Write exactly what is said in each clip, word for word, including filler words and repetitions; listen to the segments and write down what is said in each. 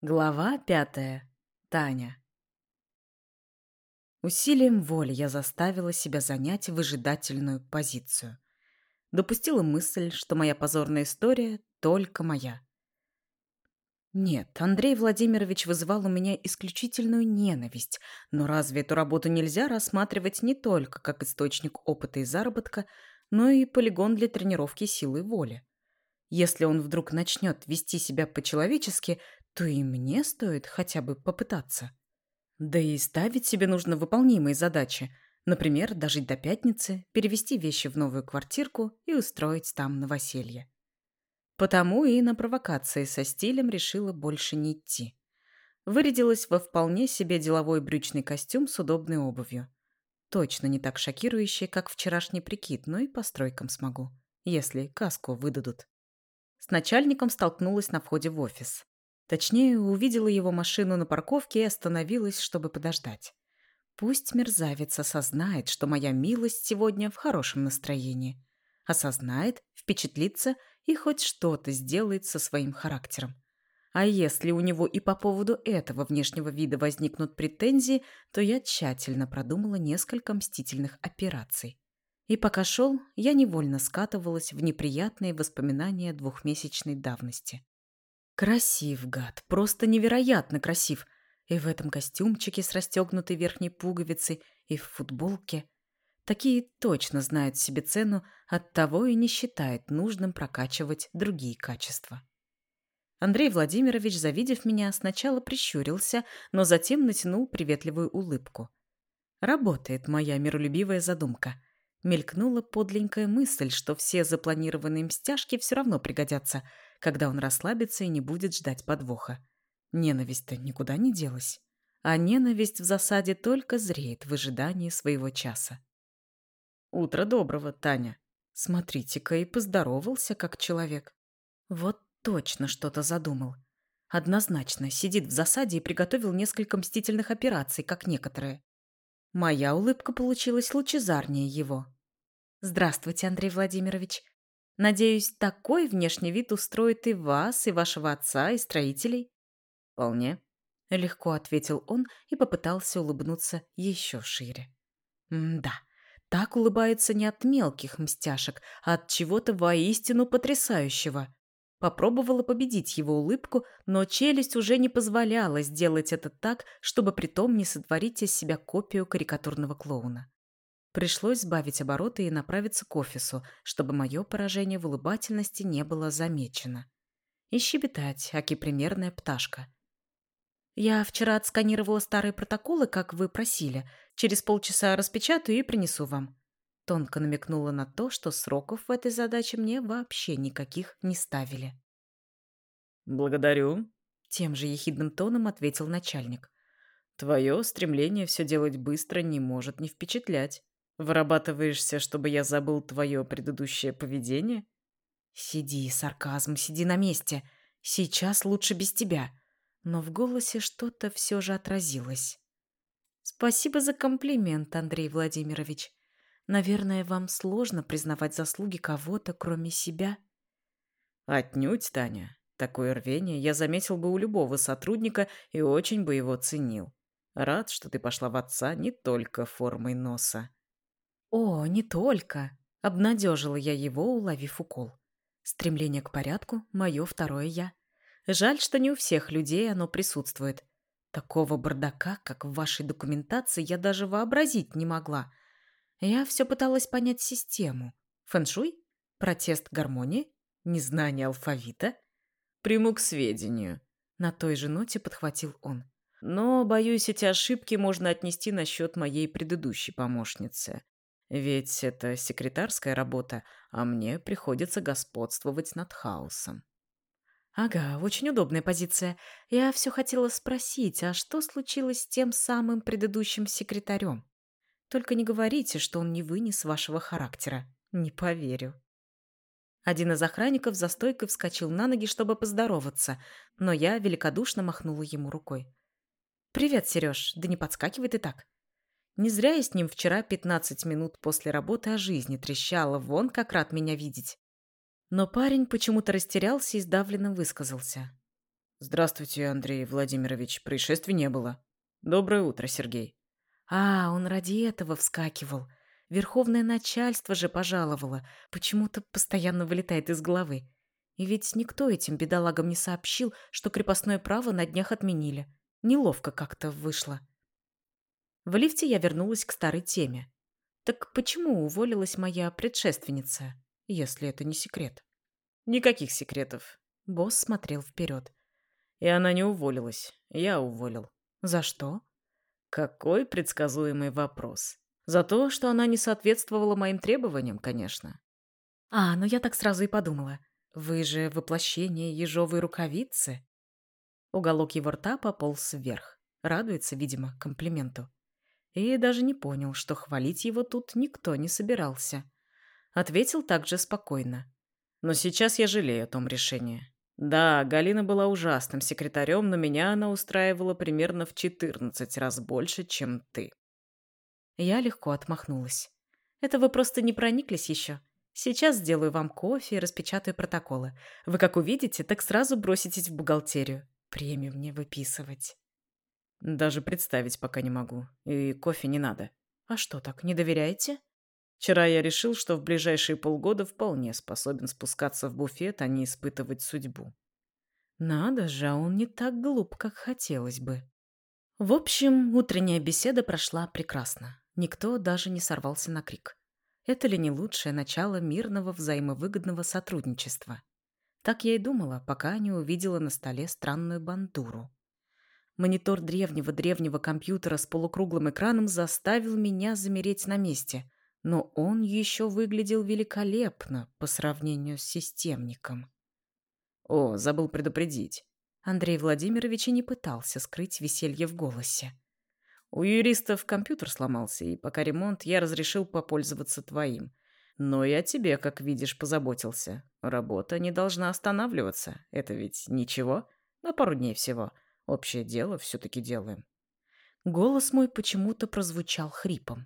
Глава пятая. Таня. Усилием воли я заставила себя занять выжидательную позицию. Допустила мысль, что моя позорная история только моя. Нет, Андрей Владимирович вызывал у меня исключительную ненависть, но разве эту работу нельзя рассматривать не только как источник опыта и заработка, но и полигон для тренировки силы воли? Если он вдруг начнет вести себя по-человечески, то и мне стоит хотя бы попытаться. Да и ставить себе нужно выполнимые задачи. Например, дожить до пятницы, перевести вещи в новую квартирку и устроить там новоселье. Потому и на провокации со стилем решила больше не идти. Вырядилась во вполне себе деловой брючный костюм с удобной обувью. Точно не так шокирующий, как вчерашний прикид, но и по стройкам смогу, если каску выдадут. С начальником столкнулась на входе в офис. Точнее, увидела его машину на парковке и остановилась, чтобы подождать. Пусть мерзавец осознает, что моя милость сегодня в хорошем настроении. Осознает, впечатлится и хоть что-то сделает со своим характером. А если у него и по поводу этого внешнего вида возникнут претензии, то я тщательно продумала несколько мстительных операций. И пока шел, я невольно скатывалась в неприятные воспоминания двухмесячной давности. Красив, гад, просто невероятно красив. И в этом костюмчике с расстегнутой верхней пуговицей, и в футболке. Такие точно знают себе цену, оттого и не считают нужным прокачивать другие качества. Андрей Владимирович, завидев меня, сначала прищурился, но затем натянул приветливую улыбку. Работает моя миролюбивая задумка. Мелькнула подленькая мысль, что все запланированные мстяшки все равно пригодятся, когда он расслабится и не будет ждать подвоха. Ненависть-то никуда не делась. А ненависть в засаде только зреет в ожидании своего часа. «Утро доброго, Таня. Смотрите-ка, и поздоровался как человек. Вот точно что-то задумал. Однозначно сидит в засаде и приготовил несколько мстительных операций, как некоторые. Моя улыбка получилась лучезарнее его. «Здравствуйте, Андрей Владимирович. Надеюсь, такой внешний вид устроит и вас, и вашего отца, и строителей?» «Вполне», — легко ответил он и попытался улыбнуться еще шире. М-да, так улыбается не от мелких мстяшек, а от чего-то воистину потрясающего. Попробовала победить его улыбку, но челюсть уже не позволяла сделать это так, чтобы притом не сотворить из себя копию карикатурного клоуна. Пришлось сбавить обороты и направиться к офису, чтобы мое поражение в улыбательности не было замечено. И щебетать, аки примерная пташка. «Я вчера отсканировала старые протоколы, как вы просили. Через полчаса распечатаю и принесу вам». Тонко намекнула на то, что сроков в этой задаче мне вообще никаких не ставили. «Благодарю», — тем же ехидным тоном ответил начальник. «Твое стремление все делать быстро не может не впечатлять. Вырабатываешься, чтобы я забыл твое предыдущее поведение?» «Сиди, сарказм, сиди на месте. Сейчас лучше без тебя». Но в голосе что-то все же отразилось. «Спасибо за комплимент, Андрей Владимирович. Наверное, вам сложно признавать заслуги кого-то, кроме себя». «Отнюдь, Таня. Такое рвение я заметил бы у любого сотрудника и очень бы его ценил. Рад, что ты пошла в отца не только формой носа». «О, не только!» — обнадежила я его, уловив укол. Стремление к порядку — мое второе «я». Жаль, что не у всех людей оно присутствует. Такого бардака, как в вашей документации, я даже вообразить не могла. Я все пыталась понять систему. Фэншуй? Протест гармонии? Незнание алфавита? «Приму к сведению». На той же ноте подхватил он. Но, боюсь, эти ошибки можно отнести на счет моей предыдущей помощницы. Ведь это секретарская работа, а мне приходится господствовать над хаосом. Ага, очень удобная позиция. Я все хотела спросить, а что случилось с тем самым предыдущим секретарем? Только не говорите, что он не вынес вашего характера. Не поверю. Один из охранников за стойкой вскочил на ноги, чтобы поздороваться, но я великодушно махнула ему рукой. «Привет, Сереж, да не подскакивай ты так». Не зря я с ним вчера пятнадцать минут после работы о жизни трещала, вон как рад меня видеть. Но парень почему-то растерялся и сдавленно высказался. Здравствуйте, Андрей Владимирович. Происшествий не было. Доброе утро, Сергей. А, он ради этого вскакивал. Верховное начальство же пожаловало. Почему-то постоянно вылетает из головы. И ведь никто этим бедолагам не сообщил, что крепостное право на днях отменили. Неловко как-то вышло. В лифте я вернулась к старой теме. Так почему уволилась моя предшественница, если это не секрет? Никаких секретов. Босс смотрел вперед. И она не уволилась. Я уволил. За что? Какой предсказуемый вопрос. За то, что она не соответствовала моим требованиям, конечно. А, ну я так сразу и подумала. Вы же воплощение ежовой рукавицы. Уголок его рта пополз вверх. Радуется, видимо, комплименту. И даже не понял, что хвалить его тут никто не собирался. Ответил также спокойно. Но сейчас я жалею о том решении. Да, Галина была ужасным секретарем, но меня она устраивала примерно в четырнадцать раз больше, чем ты. Я легко отмахнулась. Это вы просто не прониклись еще. Сейчас сделаю вам кофе и распечатаю протоколы. Вы как увидите, так сразу броситесь в бухгалтерию. Премию мне выписывать. Даже представить пока не могу. И кофе не надо. А что так, не доверяете? Вчера я решил, что в ближайшие полгода вполне способен спускаться в буфет, а не испытывать судьбу. Надо же, а он не так глуп, как хотелось бы. В общем, утренняя беседа прошла прекрасно. Никто даже не сорвался на крик. Это ли не лучшее начало мирного взаимовыгодного сотрудничества? Так я и думала, пока не увидела на столе странную бандуру. Монитор древнего-древнего компьютера с полукруглым экраном заставил меня замереть на месте, но он еще выглядел великолепно по сравнению с системником. О, забыл предупредить. Андрей Владимирович и не пытался скрыть веселье в голосе. У юристов компьютер сломался, и пока ремонт, я разрешил попользоваться твоим. Но я тебе, как видишь, позаботился. Работа не должна останавливаться. Это ведь ничего. На пару дней всего. Общее дело все-таки делаем. Голос мой почему-то прозвучал хрипом.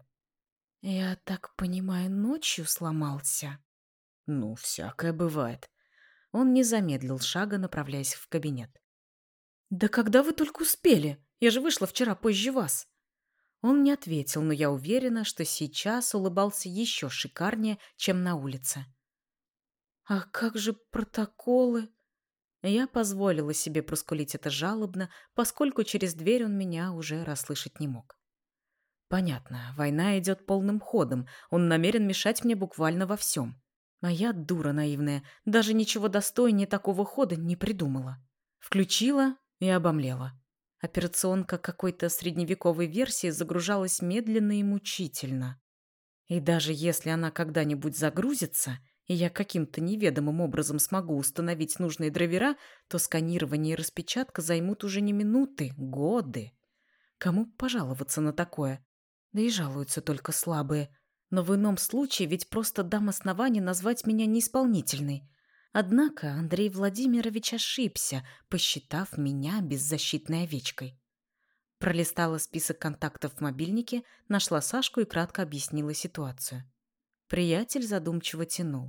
«Я так понимаю, ночью сломался?» Ну, всякое бывает. Он не замедлил шага, направляясь в кабинет. «Да когда вы только успели? Я же вышла вчера позже вас». Он не ответил, но я уверена, что сейчас улыбался еще шикарнее, чем на улице. «А как же протоколы?» Я позволила себе проскулить это жалобно, поскольку через дверь он меня уже расслышать не мог. Понятно, война идет полным ходом, он намерен мешать мне буквально во всем. А я, дура наивная, даже ничего достойнее такого хода не придумала. Включила и обомлела. Операционка какой-то средневековой версии загружалась медленно и мучительно. И даже если она когда-нибудь загрузится, и я каким-то неведомым образом смогу установить нужные драйвера, то сканирование и распечатка займут уже не минуты, годы. Кому пожаловаться на такое? Да и жалуются только слабые. Но в ином случае ведь просто дам основание назвать меня неисполнительной. Однако Андрей Владимирович ошибся, посчитав меня беззащитной овечкой. Пролистала список контактов в мобильнике, нашла Сашку и кратко объяснила ситуацию. Приятель задумчиво тянул.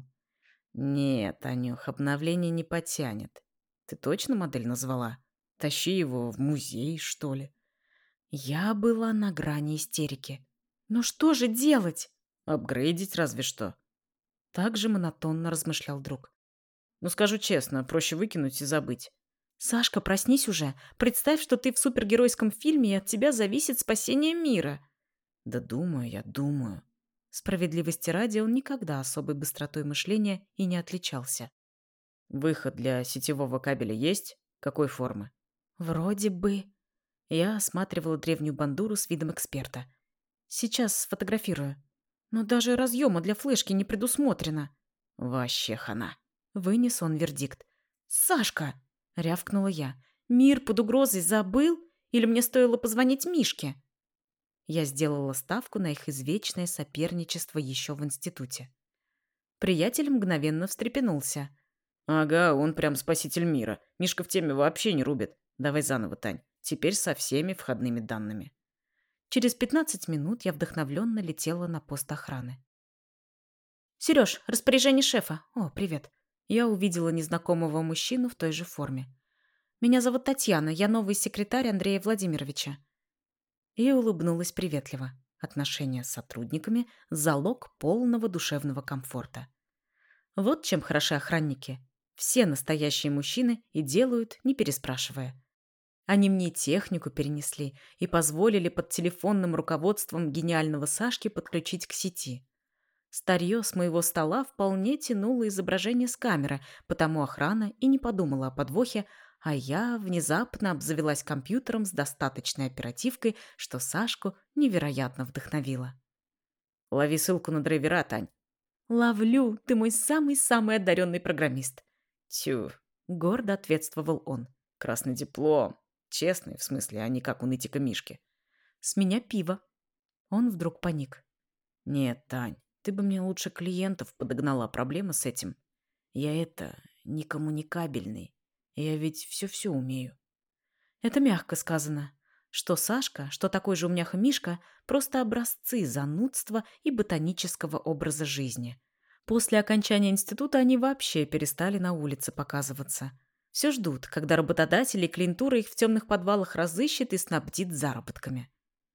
Нет, Анюх, обновление не потянет. Ты точно модель назвала? Тащи его в музей, что ли? Я была на грани истерики. Ну что же делать? Апгрейдить разве что. Так же монотонно размышлял друг. Ну, скажу честно, проще выкинуть и забыть. Сашка, проснись уже. Представь, что ты в супергеройском фильме, и от тебя зависит спасение мира. Да думаю я, думаю. Справедливости ради, он никогда особой быстротой мышления и не отличался. Выход для сетевого кабеля есть? Какой формы? Вроде бы. Я осматривала древнюю бандуру с видом эксперта. Сейчас сфотографирую. Но даже разъема для флешки не предусмотрено. Вообще хана. Вынес он вердикт. «Сашка!» — рявкнула я. «Мир под угрозой забыл? Или мне стоило позвонить Мишке?» Я сделала ставку на их извечное соперничество еще в институте. Приятель мгновенно встрепенулся. Ага, он прям спаситель мира. Мишка в теме вообще не рубит. Давай заново, Тань. Теперь со всеми входными данными. Через пятнадцать минут я вдохновленно летела на пост охраны. «Сереж, распоряжение шефа. О, привет». Я увидела незнакомого мужчину в той же форме. Меня зовут Татьяна, я новый секретарь Андрея Владимировича». И улыбнулась приветливо. Отношения с сотрудниками – залог полного душевного комфорта. Вот чем хороши охранники. Все настоящие мужчины и делают, не переспрашивая. Они мне технику перенесли и позволили под телефонным руководством гениального Сашки подключить к сети. Старье с моего стола вполне тянуло изображение с камеры, потому охрана и не подумала о подвохе, а я внезапно обзавелась компьютером с достаточной оперативкой, что Сашку невероятно вдохновило. Лови ссылку на драйвера, Тань. «Ловлю, ты мой самый-самый одаренный программист». Тю, Гордо ответствовал он. красный диплом. Честный, в смысле, а не как у нытика Мишки. «С меня пиво». Он вдруг паник. Нет, Тань, ты бы мне лучше клиентов подогнала, проблема с этим. Я это, не коммуникабельный. Я ведь все-все умею. Это мягко сказано. Что Сашка, что такой же умняха Мишка – просто образцы занудства и ботанического образа жизни. После окончания института они вообще перестали на улице показываться. Все ждут, когда работодатели и клиентура их в темных подвалах разыщет и снабдит заработками.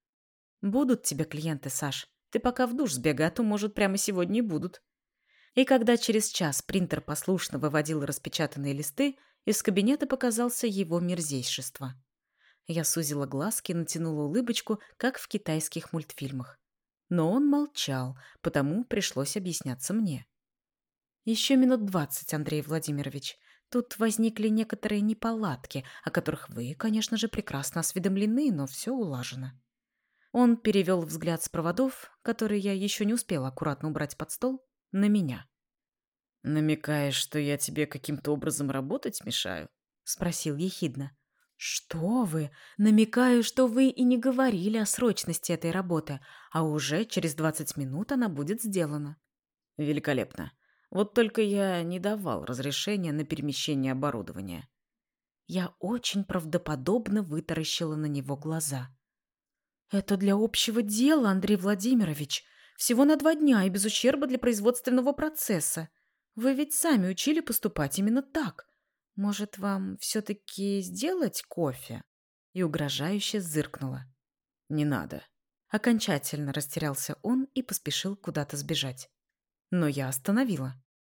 Будут тебе клиенты, Саш. Ты пока в душ сбегай, а то, может, прямо сегодня и будут. И когда через час принтер послушно выводил распечатанные листы, из кабинета показался его мерзейшество. Я сузила глазки и натянула улыбочку, как в китайских мультфильмах. Но он молчал, потому пришлось объясняться мне. «Еще минут двадцать, Андрей Владимирович. Тут возникли некоторые неполадки, о которых вы, конечно же, прекрасно осведомлены, но все улажено». Он перевел взгляд с проводов, которые я еще не успела аккуратно убрать под стол, на меня. Намекаешь, что я тебе каким-то образом работать мешаю? Спросил ехидно. «Что вы? Намекаю, что вы и не говорили о срочности этой работы, а уже через двадцать минут она будет сделана». Великолепно. Вот только я не давал разрешения на перемещение оборудования. Я очень правдоподобно вытаращила на него глаза. «Это для общего дела, Андрей Владимирович. Всего на два дня и без ущерба для производственного процесса. Вы ведь сами учили поступать именно так. Может, вам все-таки сделать кофе?» И угрожающе зыркнула. Не надо. Окончательно растерялся он и поспешил куда-то сбежать. Но я остановила.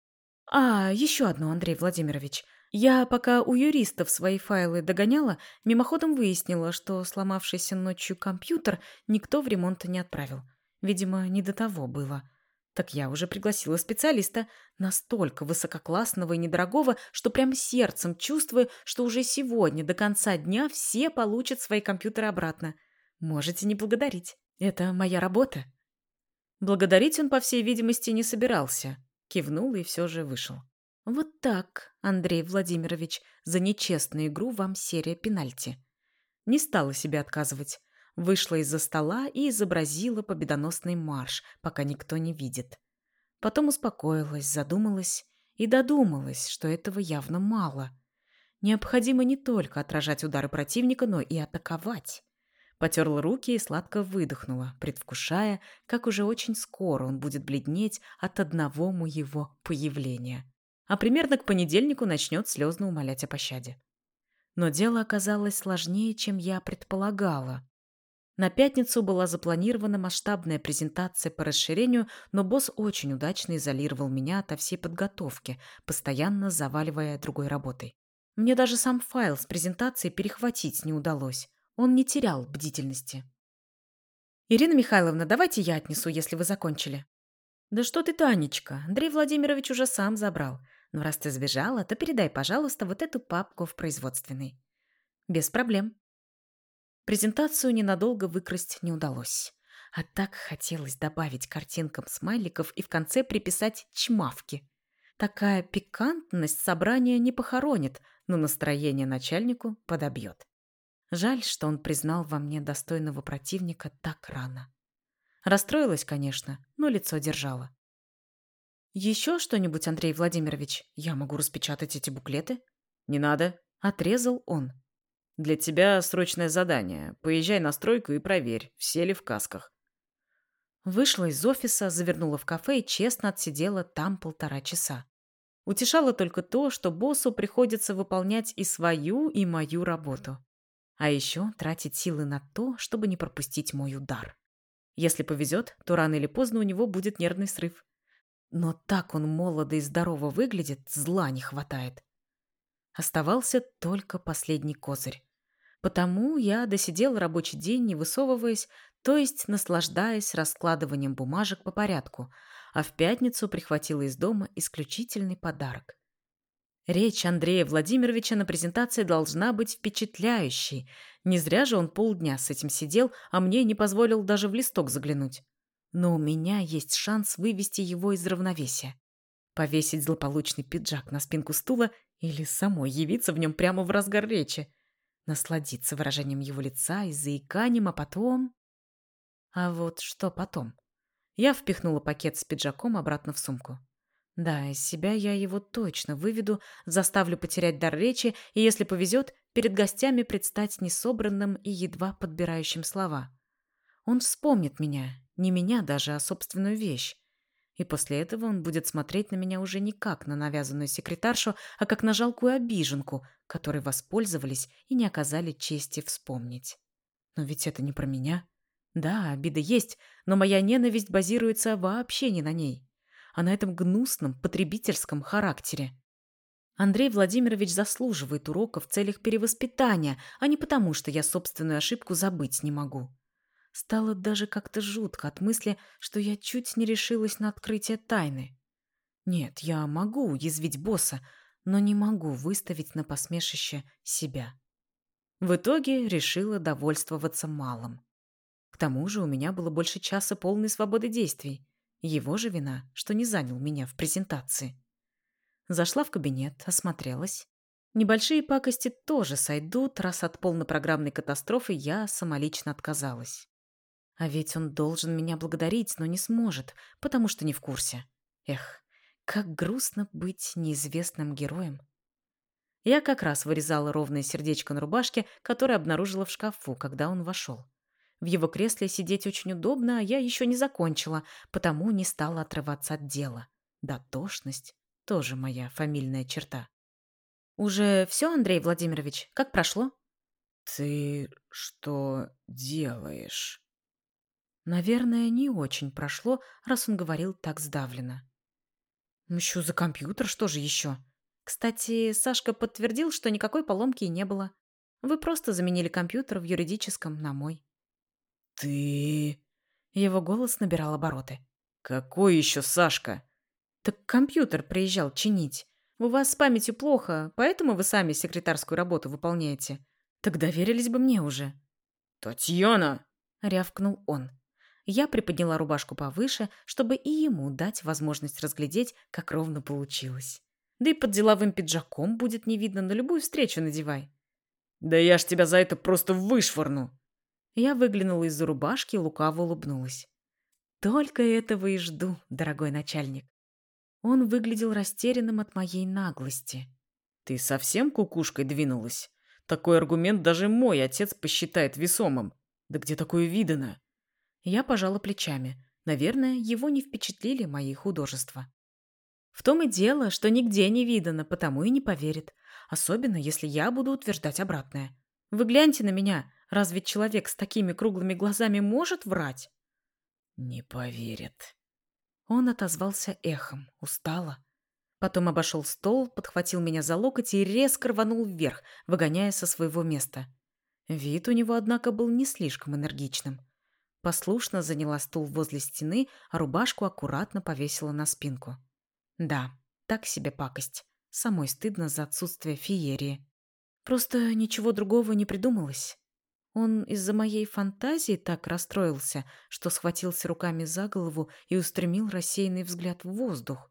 «А, еще одно, Андрей Владимирович. Я пока у юристов свои файлы догоняла, мимоходом выяснила, что сломавшийся ночью компьютер никто в ремонт не отправил. Видимо, не до того было. Так я уже пригласила специалиста, настолько высококлассного и недорогого, что прям сердцем чувствую, что уже сегодня до конца дня все получат свои компьютеры обратно. Можете не благодарить. Это моя работа». Благодарить он, по всей видимости, не собирался. Кивнул и все же вышел. «Вот так, Андрей Владимирович, за нечестную игру вам серия пенальти». Не стала себе отказывать. Вышла из-за стола и изобразила победоносный марш, пока никто не видит. Потом успокоилась, задумалась и додумалась, что этого явно мало. Необходимо не только отражать удары противника, но и атаковать. Потерла руки и сладко выдохнула, предвкушая, как уже очень скоро он будет бледнеть от одного моего появления. А примерно к понедельнику начнет слезно умолять о пощаде. Но дело оказалось сложнее, чем я предполагала. На пятницу была запланирована масштабная презентация по расширению, но босс очень удачно изолировал меня ото всей подготовки, постоянно заваливая другой работой. Мне даже сам файл с презентацией перехватить не удалось. Он не терял бдительности. «Ирина Михайловна, давайте я отнесу, если вы закончили». «Да что ты, Танечка, Андрей Владимирович уже сам забрал. Но раз ты сбежала, то передай, пожалуйста, вот эту папку в производственный». «Без проблем». Презентацию ненадолго выкрасть не удалось. А так хотелось добавить картинкам смайликов и в конце приписать чмавки. Такая пикантность собрания не похоронит, но настроение начальнику подобьет. Жаль, что он признал во мне достойного противника так рано. Расстроилась, конечно, но лицо держала. «Еще что-нибудь, Андрей Владимирович? Я могу распечатать эти буклеты?» Не надо. Отрезал он. Для тебя срочное задание. Поезжай на стройку и проверь, все ли в касках. Вышла из офиса, завернула в кафе и честно отсидела там полтора часа. Утешало только то, что боссу приходится выполнять и свою, и мою работу. А еще тратить силы на то, чтобы не пропустить мой удар. Если повезет, то рано или поздно у него будет нервный срыв. Но так он молодо и здорово выглядит, зла не хватает. Оставался только последний козырь. Потому я досидел рабочий день, не высовываясь, то есть наслаждаясь раскладыванием бумажек по порядку, а в пятницу прихватила из дома исключительный подарок. Речь Андрея Владимировича на презентации должна быть впечатляющей. Не зря же он полдня с этим сидел, а мне не позволил даже в листок заглянуть. Но у меня есть шанс вывести его из равновесия. Повесить злополучный пиджак на спинку стула или самой явиться в нем прямо в разгар речи. Насладиться выражением его лица и заиканием, а потом... А вот что потом? Я впихнула пакет с пиджаком обратно в сумку. Да, из себя я его точно выведу, заставлю потерять дар речи и, если повезет, перед гостями предстать несобранным и едва подбирающим слова. Он вспомнит меня, не меня даже, а собственную вещь. И после этого он будет смотреть на меня уже не как на навязанную секретаршу, а как на жалкую обиженку, которой воспользовались и не оказали чести вспомнить. Но ведь это не про меня. Да, обида есть, но моя ненависть базируется вообще не на ней, а на этом гнусном потребительском характере. Андрей Владимирович заслуживает урока в целях перевоспитания, а не потому, что я собственную ошибку забыть не могу. Стало даже как-то жутко от мысли, что я чуть не решилась на открытие тайны. Нет, я могу уязвить босса, но не могу выставить на посмешище себя. В итоге решила довольствоваться малым. К тому же у меня было больше часа полной свободы действий. Его же вина, что не занял меня в презентации. Зашла в кабинет, осмотрелась. Небольшие пакости тоже сойдут, раз от полнопрограммной катастрофы я самолично отказалась. А ведь он должен меня благодарить, но не сможет, потому что не в курсе. Эх, как грустно быть неизвестным героем. Я как раз вырезала ровное сердечко на рубашке, которое обнаружила в шкафу, когда он вошел. В его кресле сидеть очень удобно, а я еще не закончила, потому не стала отрываться от дела. Дотошность — тоже моя фамильная черта. «Уже все, Андрей Владимирович? Как прошло?» «Ты что делаешь?» Наверное, не очень прошло, раз он говорил так сдавленно. «Мщу за компьютер, что же еще?» «Кстати, Сашка подтвердил, что никакой поломки и не было. Вы просто заменили компьютер в юридическом на мой». «Ты...» Его голос набирал обороты. «Какой еще Сашка?» «Так компьютер приезжал чинить. У вас с памятью плохо, поэтому вы сами секретарскую работу выполняете. Так доверились бы мне уже». «Татьяна!» — рявкнул он. Я приподняла рубашку повыше, чтобы и ему дать возможность разглядеть, как ровно получилось. Да и под деловым пиджаком будет не видно, на любую встречу надевай. «Да я ж тебя за это просто вышвырну!» Я выглянула из-за рубашки и лукаво улыбнулась. Только этого и жду, дорогой начальник. Он выглядел растерянным от моей наглости. «Ты совсем кукушкой двинулась? Такой аргумент даже мой отец посчитает весомым. Да где такое видано?» Я пожала плечами. Наверное, его не впечатлили мои художества. В том и дело, что нигде не видано, потому и не поверит. Особенно, если я буду утверждать обратное. Вы гляньте на меня. Разве человек с такими круглыми глазами может врать? «Не поверит». Он отозвался эхом, устало. Потом обошел стол, подхватил меня за локоть и резко рванул вверх, выгоняя со своего места. Вид у него, однако, был не слишком энергичным. Послушно заняла стул возле стены, а рубашку аккуратно повесила на спинку. Да, так себе пакость. Самой стыдно за отсутствие феерии. Просто ничего другого не придумалось. Он из-за моей фантазии так расстроился, что схватился руками за голову и устремил рассеянный взгляд в воздух.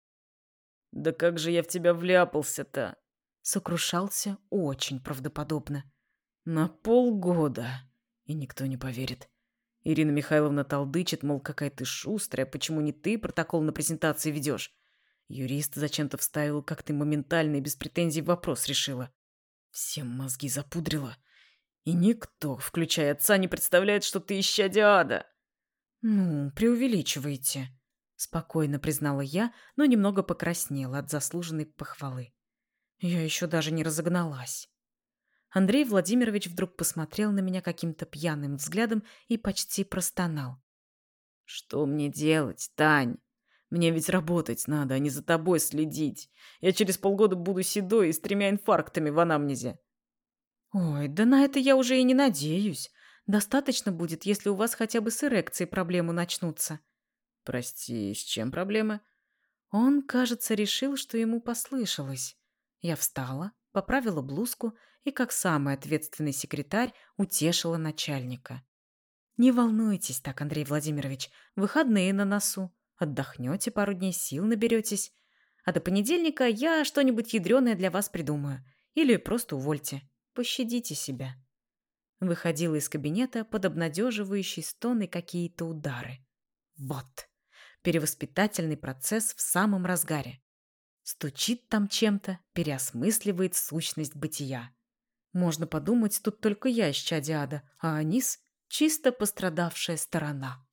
«Да как же я в тебя вляпался-то?» Сокрушался очень правдоподобно. «На полгода. И никто не поверит. Ирина Михайловна толдычит, мол, какая ты шустрая, почему не ты протокол на презентации ведешь? Юрист зачем-то вставил, как ты моментально и без претензий вопрос решила. Всем мозги запудрила. И никто, включая отца, не представляет, что ты исчадие ада». Ну, преувеличиваете. Спокойно признала я, но немного покраснела от заслуженной похвалы. Я еще даже не разогналась. Андрей Владимирович вдруг посмотрел на меня каким-то пьяным взглядом и почти простонал. «Что мне делать, Тань? Мне ведь работать надо, а не за тобой следить. Я через полгода буду седой и с тремя инфарктами в анамнезе». Ой, да на это я уже и не надеюсь. Достаточно будет, если у вас хотя бы с эрекцией проблемы начнутся. «Прости, с чем проблемы?» Он, кажется, решил, что ему послышалось. Я встала, поправила блузку и, как самый ответственный секретарь, утешила начальника. «Не волнуйтесь так, Андрей Владимирович, выходные на носу. Отдохнете пару дней, сил наберетесь. А до понедельника я что-нибудь ядреное для вас придумаю. Или просто увольте. Пощадите себя». Выходила из кабинета под обнадеживающий стон и какие-то удары. Вот. Перевоспитательный процесс в самом разгаре. Стучит там чем-то, переосмысливает сущность бытия. Можно подумать, тут только я исчадие ада, а Анис — чисто пострадавшая сторона.